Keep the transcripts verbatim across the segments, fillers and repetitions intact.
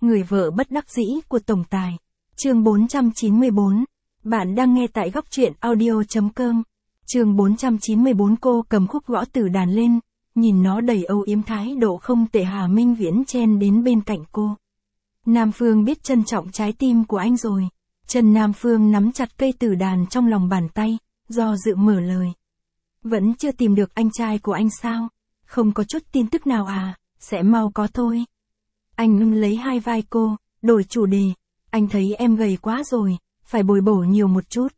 Người vợ bất đắc dĩ của tổng tài. Chương bốn trăm chín mươi bốn. Bạn đang nghe tại góc truyện audio chấm com. Chương bốn trăm chín mươi bốn. Cô cầm khúc gõ từ đàn lên, nhìn nó đầy âu yếm, thái độ không tệ. Hà Minh Viễn chen đến bên cạnh cô. Nam Phương biết trân trọng trái tim của anh rồi. Trần Nam Phương nắm chặt cây từ đàn trong lòng bàn tay, do dự mở lời. Vẫn chưa tìm được anh trai của anh sao? Không có chút tin tức nào à? Sẽ mau có thôi. Anh ngưng lấy hai vai cô, đổi chủ đề. Anh thấy em gầy quá rồi, phải bồi bổ nhiều một chút.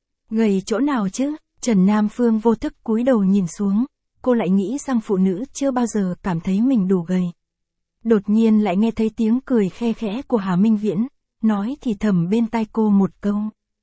Gầy chỗ nào chứ? Trần Nam Phương vô thức cúi đầu nhìn xuống. Cô lại nghĩ rằng phụ nữ chưa bao giờ cảm thấy mình đủ gầy. Đột nhiên lại nghe thấy tiếng cười khe khẽ của Hà Minh Viễn, nói thì thầm bên tai cô một câu.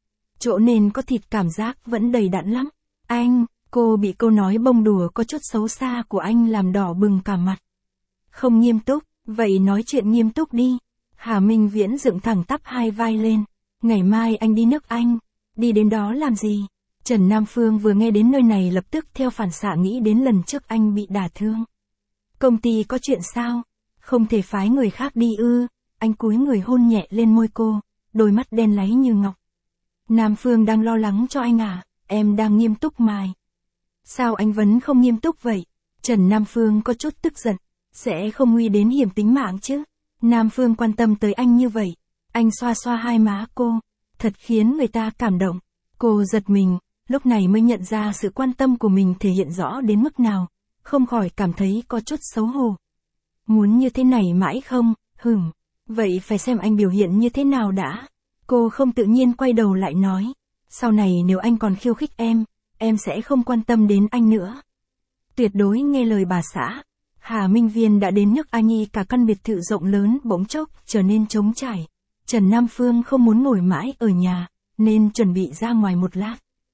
Chỗ nên có thịt cảm giác vẫn đầy đặn lắm. Anh, cô bị câu nói bông đùa có chút xấu xa của anh làm đỏ bừng cả mặt. Không nghiêm túc, vậy nói chuyện nghiêm túc đi. Hà Minh Viễn dựng thẳng tắp hai vai lên. Ngày mai anh đi nước Anh. Đi đến đó làm gì? Trần Nam Phương vừa nghe đến nơi này lập tức theo phản xạ nghĩ đến lần trước anh bị đả thương. Công ty có chuyện sao? Không thể phái người khác đi ư? Anh cúi người hôn nhẹ lên môi cô, đôi mắt đen láy như ngọc. Nam Phương đang lo lắng cho anh à? Em đang nghiêm túc mài. Sao anh vẫn không nghiêm túc vậy? Trần Nam Phương có chút tức giận. Sẽ không nguy đến hiểm tính mạng chứ? Nam Phương quan tâm tới anh như vậy. Anh xoa xoa hai má cô, thật khiến người ta cảm động. Cô giật mình, lúc này mới nhận ra sự quan tâm của mình thể hiện rõ đến mức nào, không khỏi cảm thấy có chút xấu hổ. Muốn như thế này mãi không? Hửm, vậy phải xem anh biểu hiện như thế nào đã. Cô không tự nhiên quay đầu lại nói, sau này nếu anh còn khiêu khích em, em sẽ không quan tâm đến anh nữa. Tuyệt đối nghe lời bà xã. Hà Minh Viên đã đến nước Anh, cả căn biệt thự rộng lớn bỗng chốc trở nên trống trải. Trần Nam Phương không muốn ngồi mãi ở nhà, nên chuẩn bị ra ngoài một lát.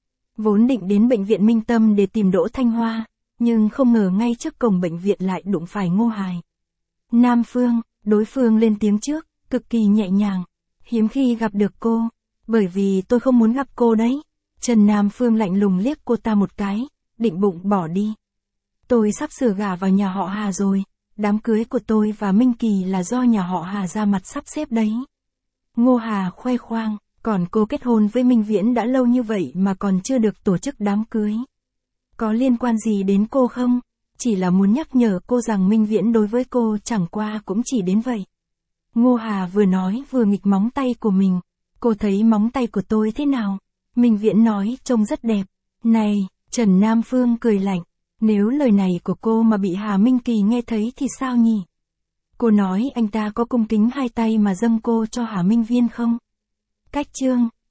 Vốn định đến bệnh viện Minh Tâm để tìm Đỗ Thanh Hoa, nhưng không ngờ ngay trước cổng bệnh viện lại đụng phải Ngô Hài. Nam Phương, đối phương lên tiếng trước, cực kỳ nhẹ nhàng. Hiếm khi gặp được cô, bởi vì tôi không muốn gặp cô đấy. Trần Nam Phương lạnh lùng liếc cô ta một cái, định bụng bỏ đi. Tôi sắp sửa gả vào nhà họ Hà rồi, đám cưới của tôi và Minh Kỳ là do nhà họ Hà ra mặt sắp xếp đấy. Ngô Hà khoe khoang, còn cô kết hôn với Minh Viễn đã lâu như vậy mà còn chưa được tổ chức đám cưới. Có liên quan gì đến cô không? Chỉ là muốn nhắc nhở cô rằng Minh Viễn đối với cô chẳng qua cũng chỉ đến vậy. Ngô Hà vừa nói vừa nghịch móng tay của mình. Cô thấy móng tay của tôi thế nào? Minh Viễn nói trông rất đẹp. Này, Trần Nam Phương cười lạnh. Nếu lời này của cô mà bị Hà Minh Kỳ nghe thấy thì sao nhỉ? Cô nói anh ta có cung kính hai tay mà dâng cô cho Hà Minh Viên không? Cách chương,